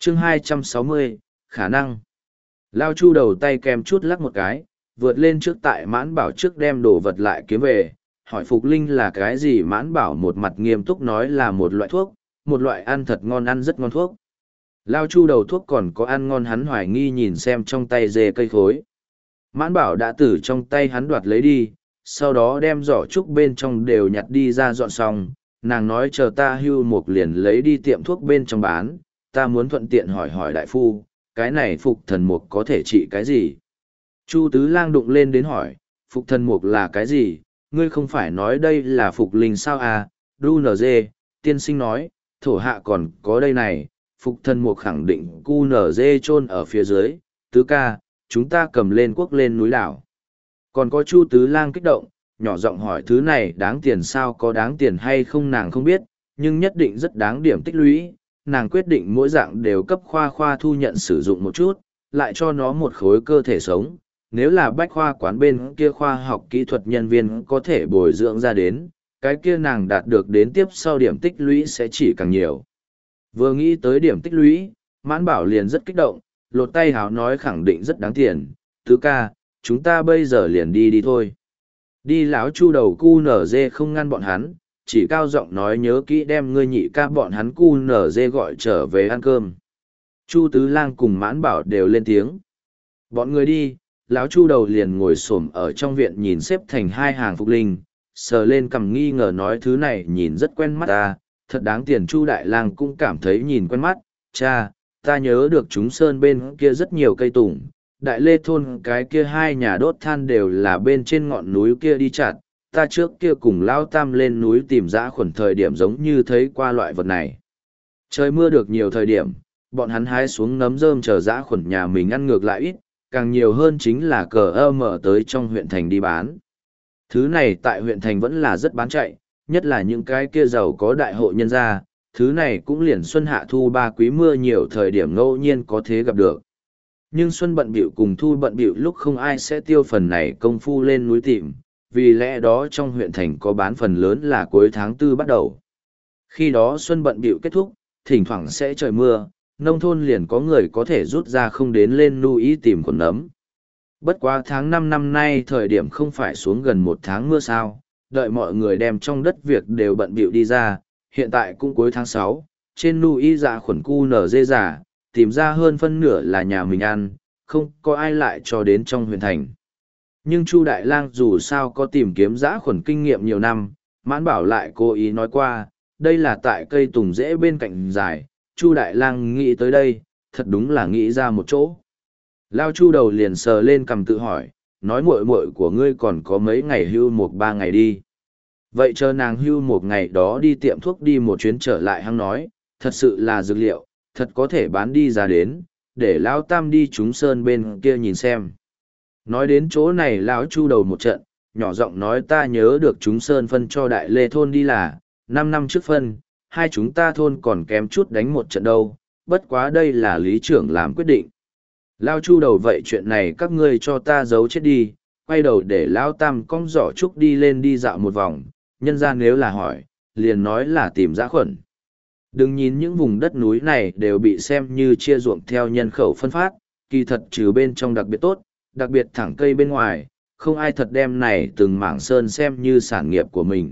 chương 260, khả năng. Lao Chu đầu tay kèm chút lắc một cái, vượt lên trước tại Mãn Bảo trước đem đồ vật lại kiếm về, hỏi Phục Linh là cái gì. Mãn Bảo một mặt nghiêm túc nói là một loại thuốc, một loại ăn thật ngon, ăn rất ngon thuốc. Lao Chu đầu thuốc còn có ăn ngon, hắn hoài nghi nhìn xem trong tay dê cây khối. Mãn Bảo đã từ trong tay hắn đoạt lấy đi, sau đó đem giỏ trúc bên trong đều nhặt đi ra dọn xong. Nàng nói chờ ta hưu một liền lấy đi tiệm thuốc bên trong bán, ta muốn thuận tiện hỏi hỏi đại phu, cái này phục thần mục có thể trị cái gì? Chu Tứ Lang đụng lên đến hỏi, phục thần mục là cái gì? Ngươi không phải nói đây là phục linh sao à? Đu nở dê, tiên sinh nói, thổ hạ còn có đây này, phục thần mục khẳng định cu nở dê chôn ở phía dưới. Tứ ca, chúng ta cầm lên quốc lên núi đảo. Còn có Chu Tứ Lang kích động, nhỏ giọng hỏi thứ này đáng tiền sao, có đáng tiền hay không nàng không biết, nhưng nhất định rất đáng điểm tích lũy. Nàng quyết định mỗi dạng đều cấp khoa khoa thu nhận sử dụng một chút, lại cho nó một khối cơ thể sống. Nếu là bách khoa quán bên kia khoa học kỹ thuật nhân viên có thể bồi dưỡng ra đến, cái kia nàng đạt được đến tiếp sau điểm tích lũy sẽ chỉ càng nhiều. Vừa nghĩ tới điểm tích lũy, Mãn Bảo liền rất kích động, lột tay háo nói khẳng định rất đáng tiền. Tứ ca, chúng ta bây giờ liền đi thôi. Đi. Lão Chu đầu cu nở dê không ngăn bọn hắn, chỉ cao giọng nói nhớ kỹ đem ngươi nhị ca bọn hắn cu nở dê gọi trở về ăn cơm. Chu Tứ Lang cùng Mãn Bảo đều lên tiếng. Bọn người đi, lão Chu đầu liền ngồi xổm ở trong viện nhìn xếp thành hai hàng phục linh, sờ lên cằm nghi ngờ nói thứ này nhìn rất quen mắt ta, thật đáng tiền. Chu Đại Lang cũng cảm thấy nhìn quen mắt, cha, ta nhớ được chúng sơn bên kia rất nhiều cây tùng, Đại Lê thôn cái kia hai nhà đốt than đều là bên trên ngọn núi kia đi chặt, ta trước kia cùng Lao Tam lên núi tìm dã khuẩn thời điểm giống như thấy qua loại vật này. Trời mưa được nhiều thời điểm, bọn hắn hái xuống nấm rơm chờ dã khuẩn nhà mình ăn ngược lại ít, càng nhiều hơn chính là cờ mở tới trong huyện thành đi bán. Thứ này tại huyện thành vẫn là rất bán chạy, nhất là những cái kia giàu có đại hộ nhân gia, thứ này cũng liền xuân hạ thu ba quý mưa nhiều thời điểm ngẫu nhiên có thế gặp được. Nhưng xuân bận bịu cùng thu bận bịu lúc không ai sẽ tiêu phần này công phu lên núi tìm, vì lẽ đó trong huyện thành có bán phần lớn là cuối tháng 4 bắt đầu. Khi đó xuân bận bịu kết thúc, thỉnh thoảng sẽ trời mưa, nông thôn liền có người có thể rút ra không đến lên núi tìm con nấm. Bất quá tháng 5 năm nay thời điểm không phải xuống gần một tháng mưa sao, đợi mọi người đem trong đất việc đều bận bịu đi ra, hiện tại cũng cuối tháng 6, trên núi dạ khuẩn cu nở dê giả, tìm ra hơn phân nửa là nhà mình ăn, không có ai lại cho đến trong huyện thành. Nhưng Chu Đại Lang dù sao có tìm kiếm dã khuẩn kinh nghiệm nhiều năm, Mãn Bảo lại cố ý nói qua, đây là tại cây tùng rễ bên cạnh dài. Chu Đại Lang nghĩ tới đây, thật đúng là nghĩ ra một chỗ. Lao Chu đầu liền sờ lên cằm tự hỏi, nói muội muội của ngươi còn có mấy ngày hưu 1-3 ngày đi. Vậy chờ nàng hưu 1 ngày đó đi tiệm thuốc đi một chuyến trở lại hăng nói, thật sự là dược liệu, thật có thể bán đi ra đến, để Lão Tam đi chúng sơn bên kia nhìn xem. Nói đến chỗ này lão Chu đầu một trận, nhỏ giọng nói ta nhớ được chúng sơn phân cho Đại Lê thôn đi là, 5 năm trước phân, hai chúng ta thôn còn kém chút đánh một trận đâu, bất quá đây là lý trưởng làm quyết định. Lão Chu đầu vậy chuyện này các ngươi cho ta giấu chết đi, quay đầu để Lão Tam cong giỏ trúc đi lên đi dạo một vòng, nhân ra nếu là hỏi, liền nói là tìm dã khuẩn. Đừng nhìn những vùng đất núi này đều bị xem như chia ruộng theo nhân khẩu phân phát, kỳ thật trừ bên trong đặc biệt tốt, đặc biệt thẳng cây bên ngoài, không ai thật đem này từng mảng sơn xem như sản nghiệp của mình.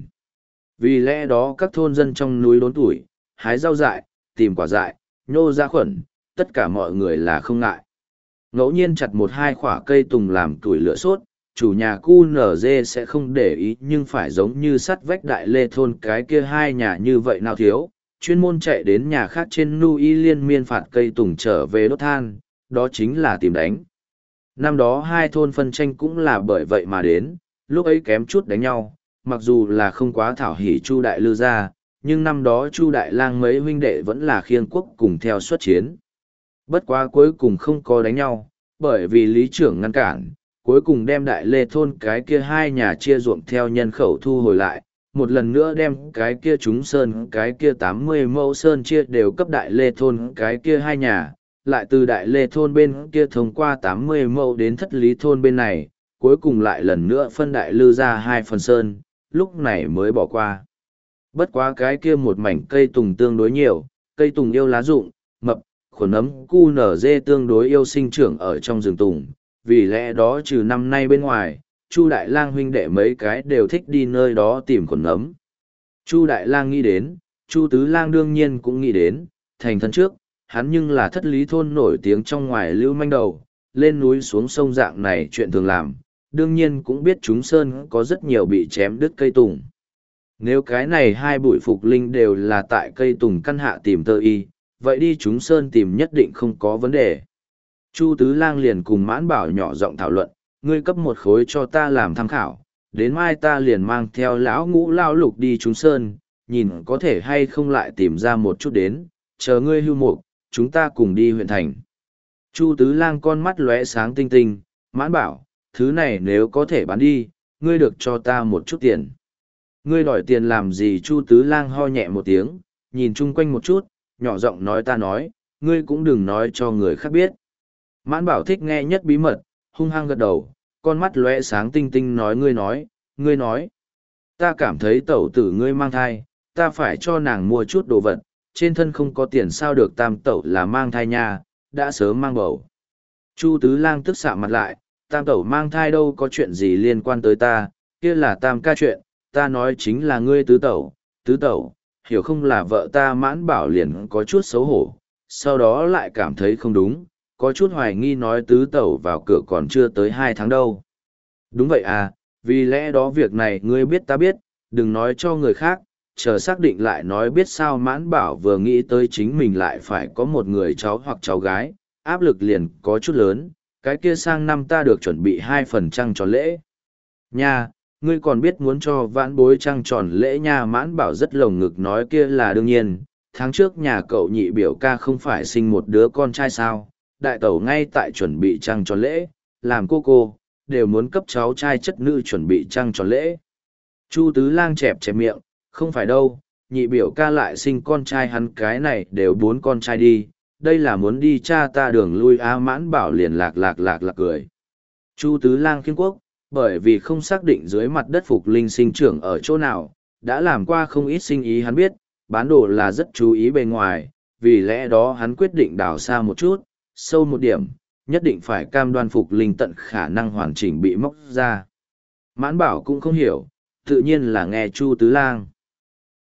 Vì lẽ đó các thôn dân trong núi đốn tuổi, hái rau dại, tìm quả dại, nhô dã khuẩn, tất cả mọi người là không ngại. Ngẫu nhiên chặt 1-2 quả cây tùng làm tuổi lửa sốt, chủ nhà cu nở dê sẽ không để ý nhưng phải giống như sắt vách Đại Lê thôn cái kia hai nhà như vậy nào thiếu, chuyên môn chạy đến nhà khác trên núi liên miên phạt cây tùng trở về đốt than, đó chính là tìm đánh. Năm đó hai thôn phân tranh cũng là bởi vậy mà đến, lúc ấy kém chút đánh nhau, mặc dù là không quá thảo hỉ Chu Đại Lư ra, nhưng năm đó Chu Đại Lang mấy huynh đệ vẫn là khiêng quốc cùng theo xuất chiến. Bất quá cuối cùng không có đánh nhau, bởi vì lý trưởng ngăn cản, cuối cùng đem Đại Lê thôn cái kia hai nhà chia ruộng theo nhân khẩu thu hồi lại, một lần nữa đem cái kia chúng sơn cái kia 80 mẫu sơn chia đều cấp Đại Lê thôn cái kia hai nhà, lại từ Đại Lê thôn bên kia thông qua 80 mẫu đến Thất Lý thôn bên này, cuối cùng lại lần nữa phân Đại Lư ra 2 phần sơn, lúc này mới bỏ qua. Bất quá cái kia một mảnh cây tùng tương đối nhiều, cây tùng yêu lá rụng, mập, khuẩn nấm QNZ tương đối yêu sinh trưởng ở trong rừng tùng, vì lẽ đó trừ năm nay bên ngoài, Chu Đại Lang huynh đệ mấy cái đều thích đi nơi đó tìm khuẩn nấm. Chu Đại Lang nghĩ đến, Chu Tứ Lang đương nhiên cũng nghĩ đến, thành thân trước, hắn nhưng là thất lý thôn nổi tiếng trong ngoài lưu manh đầu, lên núi xuống sông dạng này chuyện thường làm, đương nhiên cũng biết chúng sơn có rất nhiều bị chém đứt cây tùng. Nếu cái này hai bụi phục linh đều là tại cây tùng căn hạ tìm tơ y, vậy đi chúng sơn tìm nhất định không có vấn đề. Chu Tứ Lang liền cùng Mãn Bảo nhỏ giọng thảo luận, ngươi cấp một khối cho ta làm tham khảo, đến mai ta liền mang theo lão Ngũ Lao Lục đi chúng sơn, nhìn có thể hay không lại tìm ra một chút đến, chờ ngươi hưu mục, chúng ta cùng đi huyện thành. Chu Tứ Lang con mắt lóe sáng tinh tinh, Mãn Bảo, thứ này nếu có thể bán đi, ngươi được cho ta một chút tiền. Ngươi đòi tiền làm gì? Chu Tứ Lang ho nhẹ một tiếng, nhìn chung quanh một chút, nhỏ giọng nói, ta nói, ngươi cũng đừng nói cho người khác biết. Mãn Bảo thích nghe nhất bí mật, hung hăng gật đầu, con mắt lóe sáng tinh tinh nói, ngươi nói. Ta cảm thấy tẩu tử ngươi mang thai, ta phải cho nàng mua chút đồ vật, trên thân không có tiền sao được, tam tẩu là mang thai nha, đã sớm mang bầu. Chu Tứ Lang tức xạ mặt lại, tam tẩu mang thai đâu có chuyện gì liên quan tới ta, kia là tam ca chuyện, ta nói chính là ngươi tứ tẩu, hiểu không? Là vợ ta. Mãn Bảo liền có chút xấu hổ, sau đó lại cảm thấy không đúng, có chút hoài nghi nói, tứ tẩu vào cửa còn chưa tới 2 tháng đâu. Đúng vậy à, vì lẽ đó việc này ngươi biết ta biết, đừng nói cho người khác, chờ xác định lại nói biết sao. Mãn Bảo vừa nghĩ tới chính mình lại phải có một người cháu hoặc cháu gái, áp lực liền có chút lớn, cái kia sang năm ta được chuẩn bị 2 phần trăng tròn lễ. Nha, ngươi còn biết muốn cho vãn bối trăng tròn lễ nha? Mãn Bảo rất lồng ngực nói, kia là đương nhiên, tháng trước nhà cậu nhị biểu ca không phải sinh một đứa con trai sao, đại tẩu ngay tại chuẩn bị trăng tròn lễ, làm cô đều muốn cấp cháu trai chất nữ chuẩn bị trăng tròn lễ. Chu Tứ Lang chẹp chẹp miệng, không phải đâu, nhị biểu ca lại sinh con trai, hắn cái này đều 4 con trai đi, đây là muốn đi cha ta đường lui á. Mãn Bảo liền lạc cười. Chu Tứ Lang khiên quốc, bởi vì không xác định dưới mặt đất phục linh sinh trưởng ở chỗ nào, đã làm qua không ít sinh ý. Hắn biết, bán đồ là rất chú ý bề ngoài, vì lẽ đó hắn quyết định đào xa một chút, sâu một điểm, nhất định phải cam đoan phục linh tận khả năng hoàn chỉnh bị móc ra. Mãn Bảo cũng không hiểu, tự nhiên là nghe Chu Tứ Lang.